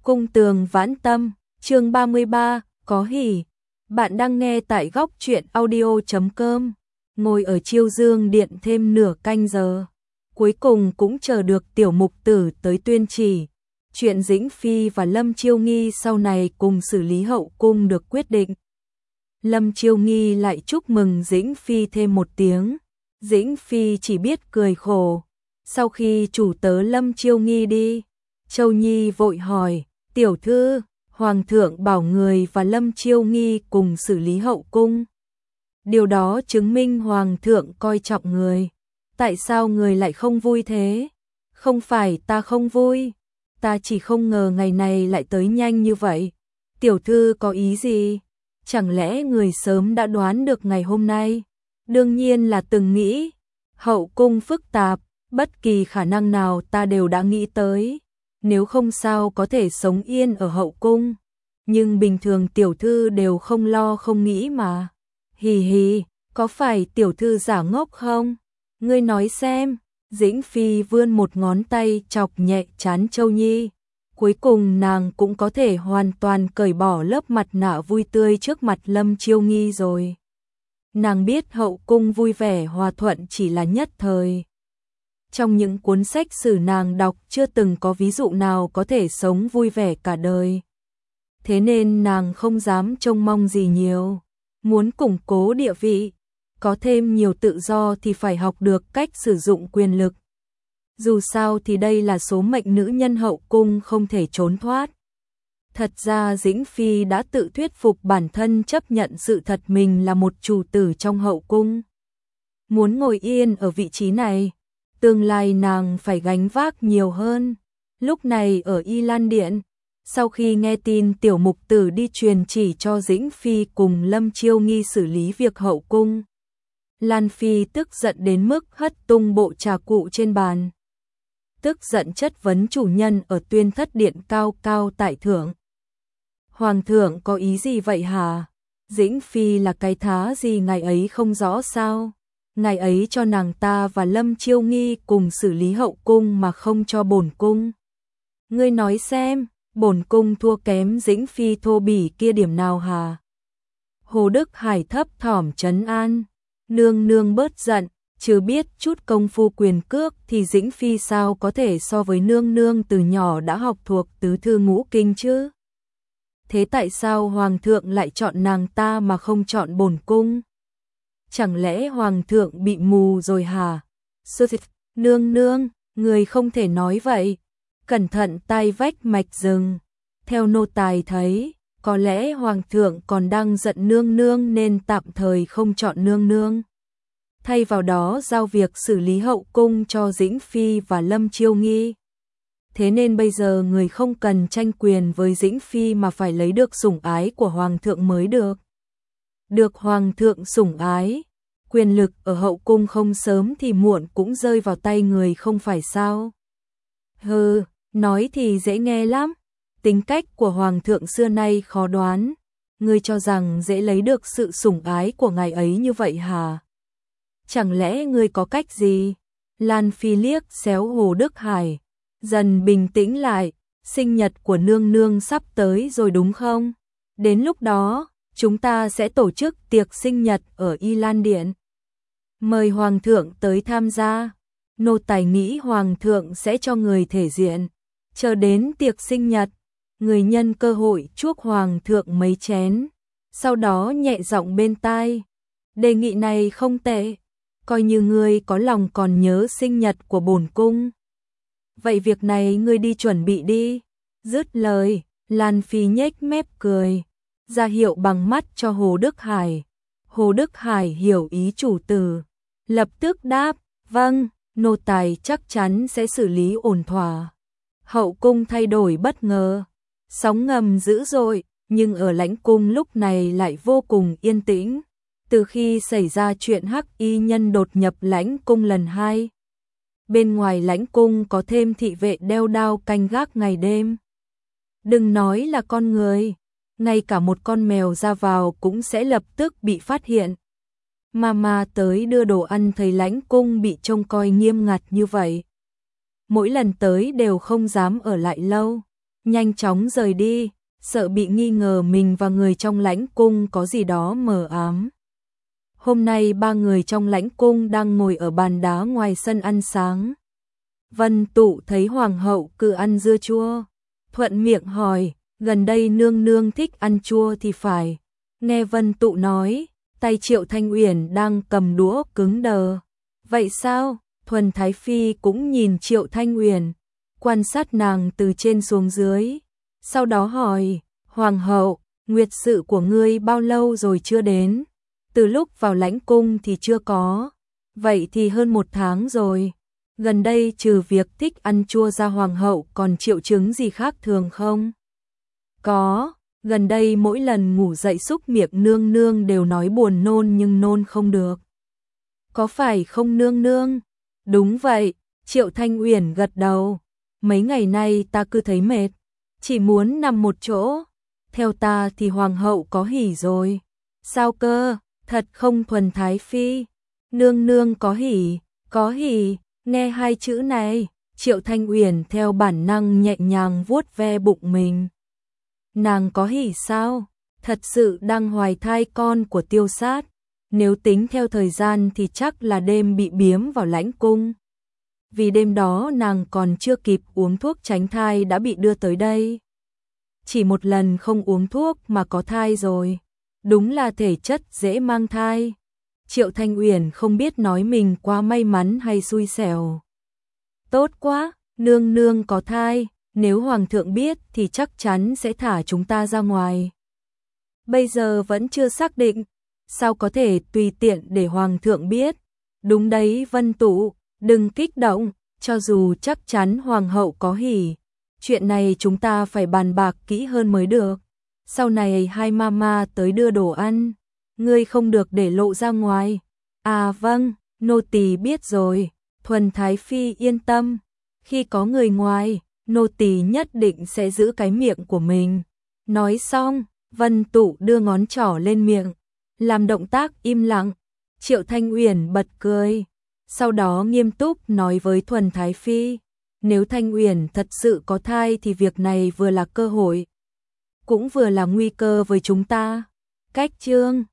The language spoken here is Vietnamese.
Cung tường vãn tâm, chương 33, có hỉ. Bạn đang nghe tại góc truyện audio.com. Ngồi ở Chiêu Dương Điện thêm nửa canh giờ. Cuối cùng cũng chờ được tiểu mục tử tới tuyên chỉ. Chuyện Dĩnh Phi và Lâm Chiêu Nghi sau này cùng xử lý hậu cung được quyết định. Lâm Chiêu Nghi lại chúc mừng Dĩnh Phi thêm một tiếng. Dĩnh Phi chỉ biết cười khổ. Sau khi chủ tớ Lâm Chiêu Nghi đi, Châu Nhi vội hỏi, tiểu thư, Hoàng thượng bảo người và Lâm Chiêu Nghi cùng xử lý hậu cung. Điều đó chứng minh Hoàng thượng coi trọng người. Tại sao người lại không vui thế? Không phải ta không vui, ta chỉ không ngờ ngày này lại tới nhanh như vậy. Tiểu thư có ý gì? Chẳng lẽ người sớm đã đoán được ngày hôm nay? Đương nhiên là từng nghĩ. Hậu cung phức tạp, bất kỳ khả năng nào ta đều đã nghĩ tới. Nếu không sao có thể sống yên ở hậu cung. Nhưng bình thường tiểu thư đều không lo không nghĩ mà. Hì hì, có phải tiểu thư giả ngốc không? Ngươi nói xem. Dĩnh Phi vươn một ngón tay chọc nhẹ trán Châu Nhi. Cuối cùng nàng cũng có thể hoàn toàn cởi bỏ lớp mặt nạ vui tươi trước mặt Lâm Chiêu Nghi rồi. Nàng biết hậu cung vui vẻ hòa thuận chỉ là nhất thời. Trong những cuốn sách sử nàng đọc chưa từng có ví dụ nào có thể sống vui vẻ cả đời. Thế nên nàng không dám trông mong gì nhiều. Muốn củng cố địa vị, có thêm nhiều tự do thì phải học được cách sử dụng quyền lực. Dù sao thì đây là số mệnh nữ nhân hậu cung không thể trốn thoát. Thật ra Dĩnh Phi đã tự thuyết phục bản thân chấp nhận sự thật mình là một chủ tử trong hậu cung. Muốn ngồi yên ở vị trí này, tương lai nàng phải gánh vác nhiều hơn. Lúc này ở Y Lan Điện, sau khi nghe tin tiểu mục tử đi truyền chỉ cho Dĩnh Phi cùng Lâm Chiêu Nghi xử lý việc hậu cung, Lan Phi tức giận đến mức hất tung bộ trà cụ trên bàn. Tức giận chất vấn chủ nhân ở Tuyên Thất Điện cao cao tại thượng. Hoàng thượng có ý gì vậy hả? Dĩnh Phi là cái thá gì ngài ấy không rõ sao? Ngài ấy cho nàng ta và Lâm Chiêu Nghi cùng xử lý hậu cung mà không cho bổn cung. Ngươi nói xem, bổn cung thua kém Dĩnh Phi thô bỉ kia điểm nào hả? Hồ Đức Hải thấp thỏm trấn an. Nương nương bớt giận, chứ biết chút công phu quyền cước thì Dĩnh Phi sao có thể so với nương nương từ nhỏ đã học thuộc tứ thư ngũ kinh chứ? Thế tại sao Hoàng thượng lại chọn nàng ta mà không chọn bổn cung? Chẳng lẽ Hoàng thượng bị mù rồi hả? Nương nương, người không thể nói vậy. Cẩn thận tai vách mạch rừng. Theo nô tài thấy, có lẽ Hoàng thượng còn đang giận nương nương nên tạm thời không chọn nương nương. Thay vào đó giao việc xử lý hậu cung cho Dĩnh Phi và Lâm Chiêu Nghi. Thế nên bây giờ người không cần tranh quyền với Dĩnh Phi mà phải lấy được sủng ái của Hoàng thượng mới được. Được Hoàng thượng sủng ái, quyền lực ở hậu cung không sớm thì muộn cũng rơi vào tay người không phải sao? Hừ, nói thì dễ nghe lắm. Tính cách của Hoàng thượng xưa nay khó đoán. Ngươi cho rằng dễ lấy được sự sủng ái của ngài ấy như vậy hả? Chẳng lẽ ngươi có cách gì? Lan Phi liếc xéo Hồ Đức Hải, dần bình tĩnh lại. Sinh nhật của nương nương sắp tới rồi đúng không? Đến lúc đó, chúng ta sẽ tổ chức tiệc sinh nhật ở Y Lan Điện. Mời Hoàng thượng tới tham gia. Nô tài nghĩ Hoàng thượng sẽ cho người thể diện. Chờ đến tiệc sinh nhật, người nhân cơ hội chuốc Hoàng thượng mấy chén. Sau đó nhẹ giọng bên tai. Đề nghị này không tệ. Coi như ngươi có lòng còn nhớ sinh nhật của bổn cung. Vậy việc này ngươi đi chuẩn bị đi. Dứt lời, Lan Phi nhếch mép cười, ra hiệu bằng mắt cho Hồ Đức Hải. Hồ Đức Hải hiểu ý chủ tử, lập tức đáp, vâng, nô tài chắc chắn sẽ xử lý ổn thỏa. Hậu cung thay đổi bất ngờ, sóng ngầm dữ dội, nhưng ở lãnh cung lúc này lại vô cùng yên tĩnh. Từ khi xảy ra chuyện Hắc Y nhân đột nhập lãnh cung lần 2, bên ngoài lãnh cung có thêm thị vệ đeo đao canh gác ngày đêm. Đừng nói là con người, ngay cả một con mèo ra vào cũng sẽ lập tức bị phát hiện. Mama tới đưa đồ ăn thấy lãnh cung bị trông coi nghiêm ngặt như vậy. Mỗi lần tới đều không dám ở lại lâu. nhanh chóng rời đi, sợ bị nghi ngờ mình và người trong lãnh cung có gì đó mờ ám. Hôm nay ba người trong lãnh cung đang ngồi ở bàn đá ngoài sân ăn sáng. Vân Tụ thấy hoàng hậu cứ ăn dưa chua, thuận miệng hỏi, gần đây nương nương thích ăn chua thì phải. Nghe Vân Tụ nói, tay Triệu Thanh Uyển đang cầm đũa cứng đờ. Vậy sao? Thuần Thái Phi cũng nhìn Triệu Thanh Uyển, quan sát nàng từ trên xuống dưới. Sau đó hỏi, hoàng hậu, nguyệt sự của ngươi bao lâu rồi chưa đến? Từ lúc vào lãnh cung thì chưa có. Vậy thì hơn 1 tháng rồi. Gần đây trừ việc thích ăn chua ra hoàng hậu còn triệu chứng gì khác thường không? Có, gần đây mỗi lần ngủ dậy xúc miệng nương nương đều nói buồn nôn nhưng nôn không được. Có phải không nương nương? Đúng vậy, Triệu Thanh Uyển gật đầu. Mấy ngày nay ta cứ thấy mệt, chỉ muốn nằm một chỗ. Theo ta thì hoàng hậu có hỉ rồi. Sao cơ? Thật không Thuần Thái Phi? Nương nương có hỉ, có hỉ. Nghe hai chữ này, Triệu Thanh Uyển theo bản năng nhẹ nhàng vuốt ve bụng mình. Nàng có hỉ sao? Thật sự đang hoài thai con của Tiêu Sát. Nếu tính theo thời gian thì chắc là đêm bị biếm vào lãnh cung. Vì đêm đó nàng còn chưa kịp uống thuốc tránh thai đã bị đưa tới đây. Chỉ một lần không uống thuốc mà có thai rồi. Đúng là thể chất dễ mang thai. Triệu Thanh Uyển không biết nói mình quá may mắn hay xui xẻo. Tốt quá, nương nương có thai, nếu hoàng thượng biết thì chắc chắn sẽ thả chúng ta ra ngoài. Bây giờ vẫn chưa xác định, sao có thể tùy tiện để hoàng thượng biết? Đúng đấy Vân Tụ, đừng kích động, cho dù chắc chắn hoàng hậu có hỉ, chuyện này chúng ta phải bàn bạc kỹ hơn mới được. Sau này hai mama tới đưa đồ ăn, ngươi không được để lộ ra ngoài. À vâng, nô tỳ biết rồi. Thuần Thái Phi yên tâm, khi có người ngoài, nô tỳ nhất định sẽ giữ cái miệng của mình. Nói xong, Vân Tụ đưa ngón trỏ lên miệng, làm động tác im lặng. Triệu Thanh Uyển bật cười, sau đó nghiêm túc nói với Thuần Thái Phi, nếu Thanh Uyển thật sự có thai thì việc này vừa là cơ hội, cũng vừa là nguy cơ với chúng ta. Cách chương